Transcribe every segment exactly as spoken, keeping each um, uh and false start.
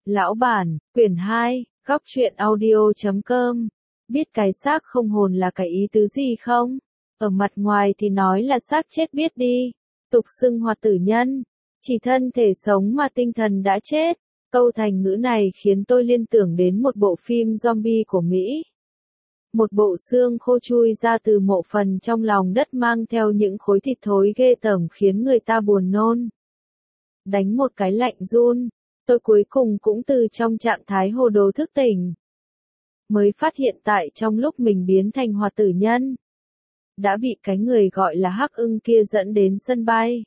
Lão bản, quyển hai, góc truyện audio chấm com. Biết cái xác không hồn là cái ý tứ gì không? Ở mặt ngoài thì nói là xác chết biết đi, tục xưng hoạt tử nhân, chỉ thân thể sống mà tinh thần đã chết. Câu thành ngữ này khiến tôi liên tưởng đến một bộ phim zombie của Mỹ. Một bộ xương khô chui ra từ mộ phần trong lòng đất mang theo những khối thịt thối ghê tởm khiến người ta buồn nôn. Đánh một cái lạnh run, tôi cuối cùng cũng từ trong trạng thái hồ đồ thức tỉnh. Mới phát hiện tại trong lúc mình biến thành hoạt tử nhân, đã bị cái người gọi là Hắc Ưng kia dẫn đến sân bay.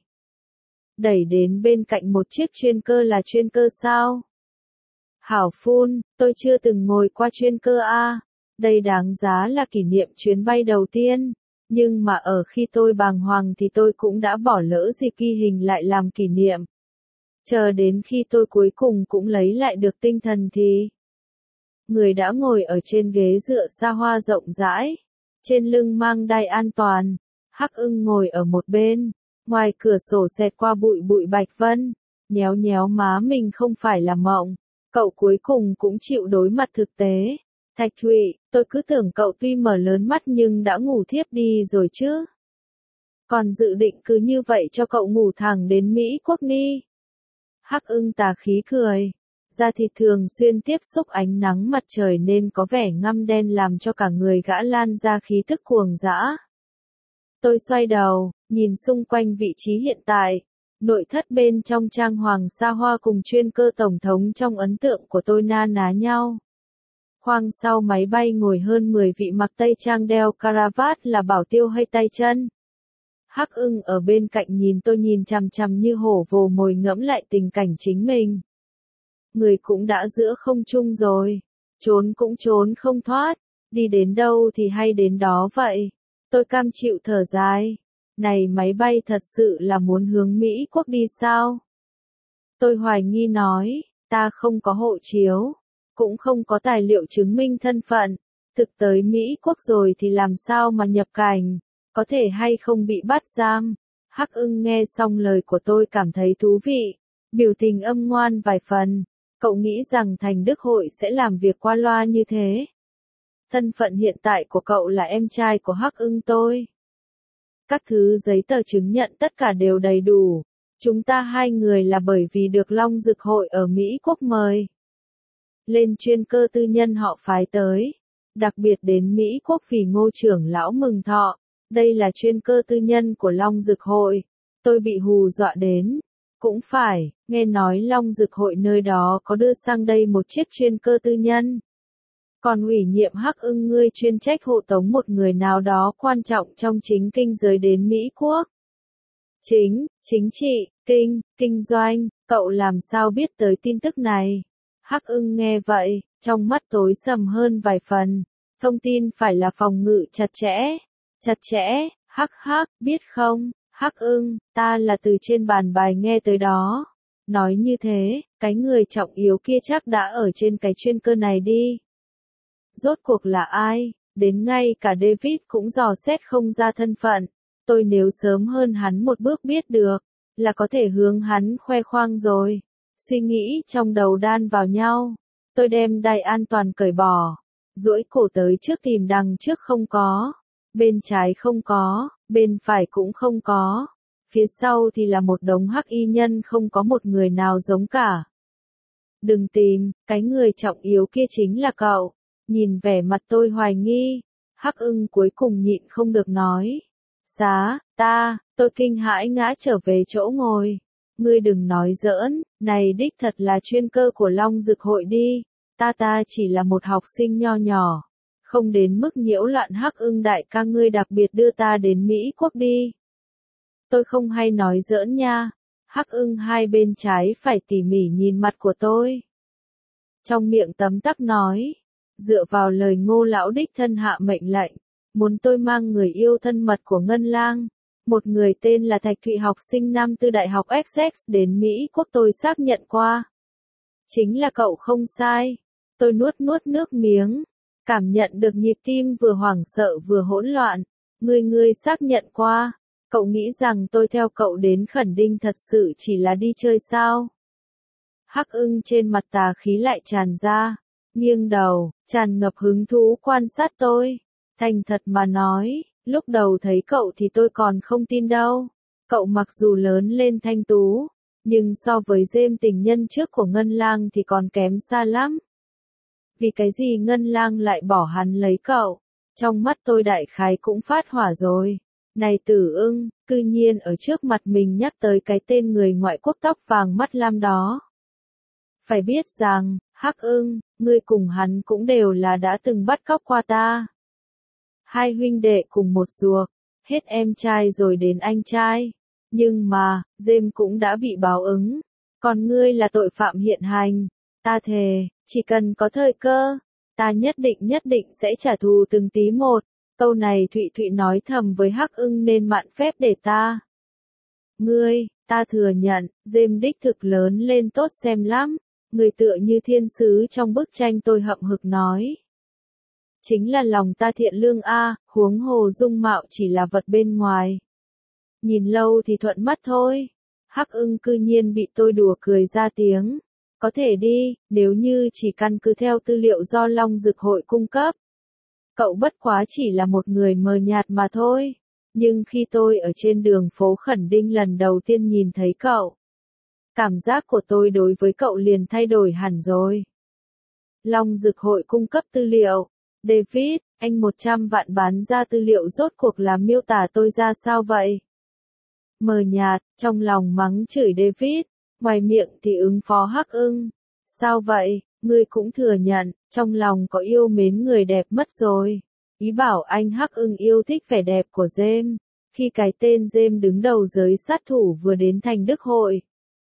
Đẩy đến bên cạnh một chiếc chuyên cơ là chuyên cơ sao? Hảo phun, tôi chưa từng ngồi qua chuyên cơ a. Đây đáng giá là kỷ niệm chuyến bay đầu tiên, nhưng mà ở khi tôi bàng hoàng thì tôi cũng đã bỏ lỡ dịp ghi hình lại làm kỷ niệm. Chờ đến khi tôi cuối cùng cũng lấy lại được tinh thần thì người đã ngồi ở trên ghế dựa xa hoa rộng rãi, trên lưng mang đai an toàn. Hắc Ưng ngồi ở một bên, ngoài cửa sổ xẹt qua bụi bụi bạch vân, nhéo nhéo má mình không phải là mộng. Cậu cuối cùng cũng chịu đối mặt thực tế. Thạch Thụy, tôi cứ tưởng cậu tuy mở lớn mắt nhưng đã ngủ thiếp đi rồi chứ. Còn dự định cứ như vậy cho cậu ngủ thẳng đến Mỹ Quốc ni. Hắc Ưng tà khí cười. Da thịt thường xuyên tiếp xúc ánh nắng mặt trời nên có vẻ ngăm đen làm cho cả người gã lan ra khí tức cuồng dã. Tôi xoay đầu, nhìn xung quanh vị trí hiện tại. Nội thất bên trong trang hoàng xa hoa cùng chuyên cơ tổng thống trong ấn tượng của tôi na ná nhau. Khoang sau máy bay ngồi hơn mười vị mặc tây trang đeo caravat là bảo tiêu hay tay chân. Hắc Ưng ở bên cạnh nhìn tôi nhìn chằm chằm như hổ vồ mồi ngẫm lại tình cảnh chính mình. Người cũng đã giữa không trung rồi, trốn cũng trốn không thoát, đi đến đâu thì hay đến đó vậy. Tôi cam chịu thở dài. Này máy bay thật sự là muốn hướng Mỹ Quốc đi sao? Tôi hoài nghi nói, ta không có hộ chiếu, cũng không có tài liệu chứng minh thân phận. Thực tới Mỹ Quốc rồi thì làm sao mà nhập cảnh, có thể hay không bị bắt giam. Hắc Ưng nghe xong lời của tôi cảm thấy thú vị, biểu tình âm ngoan vài phần. Cậu nghĩ rằng Thành Đức Hội sẽ làm việc qua loa như thế? Thân phận hiện tại của cậu là em trai của Hắc Ưng tôi. Các thứ giấy tờ chứng nhận tất cả đều đầy đủ. Chúng ta hai người là bởi vì được Long Dực Hội ở Mỹ Quốc mời lên chuyên cơ tư nhân họ phái tới. Đặc biệt đến Mỹ Quốc vì Ngô trưởng lão mừng thọ. Đây là chuyên cơ tư nhân của Long Dực Hội. Tôi bị hù dọa đến. Cũng phải, nghe nói Long Dực Hội nơi đó có đưa sang đây một chiếc chuyên cơ tư nhân. Còn ủy nhiệm Hắc Ưng ngươi chuyên trách hộ tống một người nào đó quan trọng trong chính kinh giới đến Mỹ Quốc. Chính, chính trị, kinh, kinh doanh, cậu làm sao biết tới tin tức này? Hắc Ưng nghe vậy, trong mắt tối sầm hơn vài phần. Thông tin phải là phòng ngự chặt chẽ. Chặt chẽ, hắc hắc, biết không? Hắc Ưng, ta là từ trên bàn bài nghe tới đó. Nói như thế, cái người trọng yếu kia chắc đã ở trên cái chuyên cơ này đi. Rốt cuộc là ai? Đến ngay cả David cũng dò xét không ra thân phận. Tôi nếu sớm hơn hắn một bước biết được, là có thể hướng hắn khoe khoang rồi. Suy nghĩ trong đầu đan vào nhau. Tôi đem đai an toàn cởi bỏ. Duỗi cổ tới trước tìm đằng trước không có. Bên trái không có, bên phải cũng không có. Phía sau thì là một đống hắc y nhân không có một người nào giống cả. Đừng tìm, cái người trọng yếu kia chính là cậu. Nhìn vẻ mặt tôi hoài nghi, Hắc Ưng cuối cùng nhịn không được nói. Giá, ta, tôi kinh hãi ngã trở về chỗ ngồi. Ngươi đừng nói giỡn, này đích thật là chuyên cơ của Long Dực Hội đi. Ta ta chỉ là một học sinh nho nhỏ. Không đến mức nhiễu loạn. Hắc Ưng đại ca ngươi đặc biệt đưa ta đến Mỹ Quốc đi. Tôi không hay nói giỡn nha. Hắc Ưng hai bên trái phải tỉ mỉ nhìn mặt của tôi. Trong miệng tấm tắc nói. Dựa vào lời Ngô lão đích thân hạ mệnh lệnh, muốn tôi mang người yêu thân mật của Ngân Lang, một người tên là Thạch Thụy học sinh năm tư đại học Essex đến Mỹ Quốc tôi xác nhận qua. Chính là cậu không sai. Tôi nuốt nuốt nước miếng, cảm nhận được nhịp tim vừa hoảng sợ vừa hỗn loạn. Ngươi ngươi xác nhận qua, cậu nghĩ rằng tôi theo cậu đến Khẩn Đinh thật sự chỉ là đi chơi sao? Hắc Ưng trên mặt tà khí lại tràn ra, nghiêng đầu, tràn ngập hứng thú quan sát tôi. Thành thật mà nói, lúc đầu thấy cậu thì tôi còn không tin đâu. Cậu mặc dù lớn lên thanh tú, nhưng so với Dêm tình nhân trước của Ngân Lang thì còn kém xa lắm. Vì cái gì Ngân Lang lại bỏ hắn lấy cậu? Trong mắt tôi đại khái cũng phát hỏa rồi. Này Tử Ưng, cư nhiên ở trước mặt mình nhắc tới cái tên người ngoại quốc tóc vàng mắt lam đó. Phải biết rằng, Hắc Ưng, ngươi cùng hắn cũng đều là đã từng bắt cóc qua ta. Hai huynh đệ cùng một ruột, hết em trai rồi đến anh trai. Nhưng mà, Dêm cũng đã bị báo ứng. Còn ngươi là tội phạm hiện hành. Ta thề, chỉ cần có thời cơ, ta nhất định nhất định sẽ trả thù từng tí một. Câu này Thụy Thụy nói thầm với Hắc Ưng nên mạn phép để ta. Ngươi, ta thừa nhận, Dêm đích thực lớn lên tốt xem lắm. Người tựa như thiên sứ trong bức tranh tôi hậm hực nói. Chính là lòng ta thiện lương a, huống hồ dung mạo chỉ là vật bên ngoài. Nhìn lâu thì thuận mắt thôi. Hắc Ưng cư nhiên bị tôi đùa cười ra tiếng. Có thể đi, nếu như chỉ căn cứ theo tư liệu do Long Dực Hội cung cấp. Cậu bất quá chỉ là một người mờ nhạt mà thôi. Nhưng khi tôi ở trên đường phố Khẩn Đinh lần đầu tiên nhìn thấy cậu, cảm giác của tôi đối với cậu liền thay đổi hẳn rồi. Long Dực Hội cung cấp tư liệu. David, anh một trăm vạn bán ra tư liệu rốt cuộc là miêu tả tôi ra sao vậy? Mờ nhạt, trong lòng mắng chửi David, ngoài miệng thì ứng phó Hắc Ưng. Sao vậy, ngươi cũng thừa nhận, trong lòng có yêu mến người đẹp mất rồi. Ý bảo anh Hắc Ưng yêu thích vẻ đẹp của Dêm, khi cái tên Dêm đứng đầu giới sát thủ vừa đến thành Đức Hội.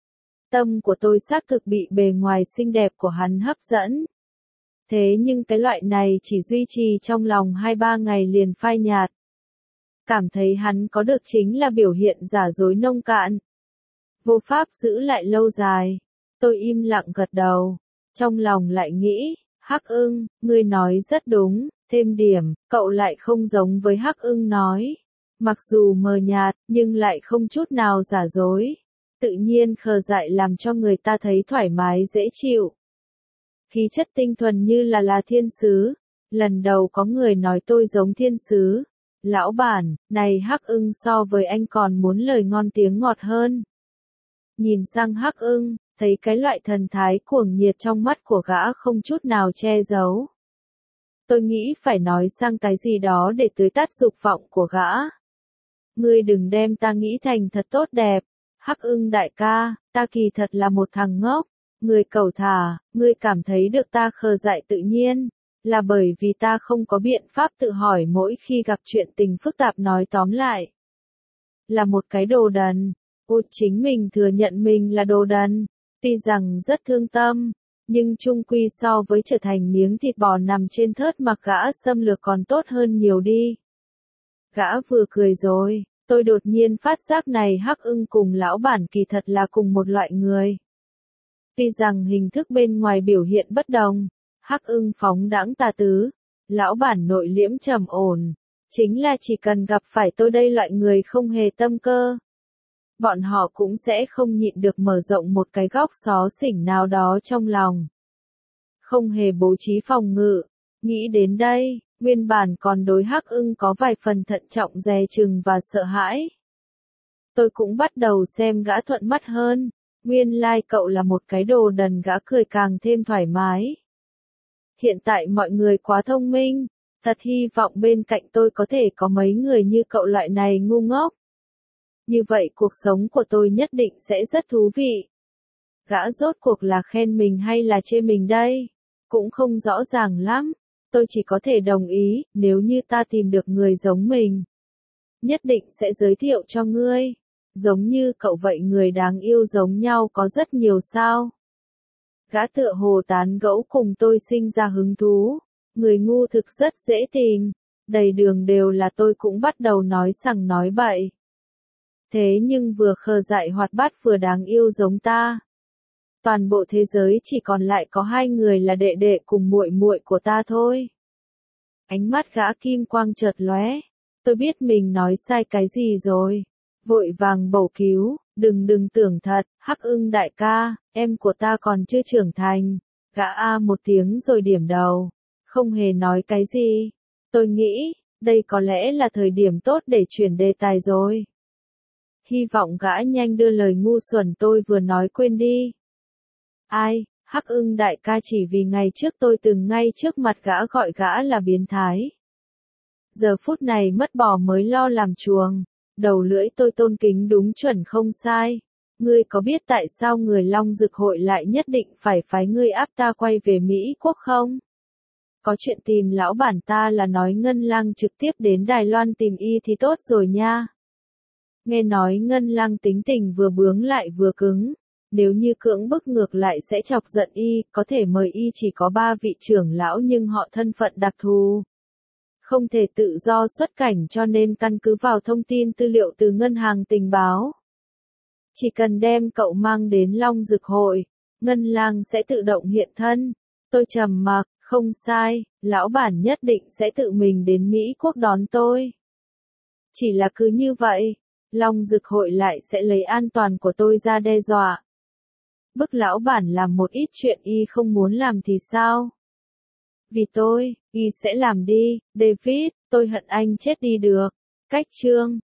Tâm của tôi xác thực bị bề ngoài xinh đẹp của hắn hấp dẫn. Thế nhưng cái loại này chỉ duy trì trong lòng hai ba ngày liền phai nhạt. Cảm thấy hắn có được chính là biểu hiện giả dối nông cạn. Vô pháp giữ lại lâu dài. Tôi im lặng gật đầu. Trong lòng lại nghĩ, Hắc Ưng, ngươi nói rất đúng, thêm điểm, cậu lại không giống với Hắc Ưng nói. Mặc dù mờ nhạt, nhưng lại không chút nào giả dối. Tự nhiên khờ dại làm cho người ta thấy thoải mái dễ chịu. Khí chất tinh thuần như là là thiên sứ. Lần đầu có người nói tôi giống thiên sứ. Lão bản, này Hắc Ưng so với anh còn muốn lời ngon tiếng ngọt hơn. Nhìn sang Hắc Ưng, thấy cái loại thần thái cuồng nhiệt trong mắt của gã không chút nào che giấu. Tôi nghĩ phải nói sang cái gì đó để tưới tắt dục vọng của gã. Ngươi đừng đem ta nghĩ thành thật tốt đẹp. Hắc Ưng đại ca, ta kỳ thật là một thằng ngốc. Ngươi cẩu thả, ngươi cảm thấy được ta khờ dại tự nhiên. Là bởi vì ta không có biện pháp tự hỏi mỗi khi gặp chuyện tình phức tạp nói tóm lại. Là một cái đồ đần. Ôi chính mình thừa nhận mình là đồ đần. Tuy rằng rất thương tâm, nhưng chung quy so với trở thành miếng thịt bò nằm trên thớt mặc gã xâm lược còn tốt hơn nhiều đi. Gã vừa cười rồi, tôi đột nhiên phát giác này Hắc Ưng cùng lão bản kỳ thật là cùng một loại người. Tuy rằng hình thức bên ngoài biểu hiện bất đồng, Hắc Ưng phóng đãng tà tứ, lão bản nội liễm trầm ổn, chính là chỉ cần gặp phải tôi đây loại người không hề tâm cơ. Bọn họ cũng sẽ không nhịn được mở rộng một cái góc xó xỉnh nào đó trong lòng. Không hề bố trí phòng ngự. Nghĩ đến đây, nguyên bản còn đối Hắc Ưng có vài phần thận trọng dè chừng và sợ hãi. Tôi cũng bắt đầu xem gã thuận mắt hơn. Nguyên lai like cậu là một cái đồ đần, gã cười càng thêm thoải mái. Hiện tại mọi người quá thông minh. Thật hy vọng bên cạnh tôi có thể có mấy người như cậu loại này ngu ngốc. Như vậy cuộc sống của tôi nhất định sẽ rất thú vị. Gã rốt cuộc là khen mình hay là chê mình đây? Cũng không rõ ràng lắm. Tôi chỉ có thể đồng ý, nếu như ta tìm được người giống mình. Nhất định sẽ giới thiệu cho ngươi. Giống như cậu vậy người đáng yêu giống nhau có rất nhiều sao. Gã tựa hồ tán gẫu cùng tôi sinh ra hứng thú. Người ngu thực rất dễ tìm. Đầy đường đều là tôi cũng bắt đầu nói sằng nói bậy. Thế nhưng vừa khờ dại hoạt bát vừa đáng yêu giống ta. Toàn bộ thế giới chỉ còn lại có hai người là đệ đệ cùng muội muội của ta thôi. Ánh mắt gã kim quang chợt lóe. Tôi biết mình nói sai cái gì rồi. vội vàng bổ cứu, đừng đừng tưởng thật, Hắc Ưng đại ca, em của ta còn chưa trưởng thành. Gã a một tiếng rồi điểm đầu, không hề nói cái gì. Tôi nghĩ, đây có lẽ là thời điểm tốt để chuyển đề tài rồi. Hy vọng gã nhanh đưa lời ngu xuẩn tôi vừa nói quên đi. Ai, Hắc Ưng đại ca chỉ vì ngày trước tôi từng ngay trước mặt gã gọi gã là biến thái. Giờ phút này mất bò mới lo làm chuồng, đầu lưỡi tôi tôn kính đúng chuẩn không sai. Ngươi có biết tại sao người Long Dực hội lại nhất định phải phái ngươi áp ta quay về Mỹ Quốc không? Có chuyện tìm lão bản ta là nói Ngân Lang trực tiếp đến Đài Loan tìm y thì tốt rồi nha. Nghe nói Ngân Lang tính tình vừa bướng lại vừa cứng. Nếu như cưỡng bức ngược lại sẽ chọc giận y, có thể mời y chỉ có ba vị trưởng lão nhưng họ thân phận đặc thù. Không thể tự do xuất cảnh cho nên căn cứ vào thông tin tư liệu từ ngân hàng tình báo. Chỉ cần đem cậu mang đến Long Dực hội, Ngân Lang sẽ tự động hiện thân. Tôi trầm mặc, không sai, lão bản nhất định sẽ tự mình đến Mỹ Quốc đón tôi. Chỉ là cứ như vậy, Long Dực hội lại sẽ lấy an toàn của tôi ra đe dọa. Bức lão bản làm một ít chuyện y không muốn làm thì sao? Vì tôi, y sẽ làm đi, David, tôi hận anh chết đi được. Cách chương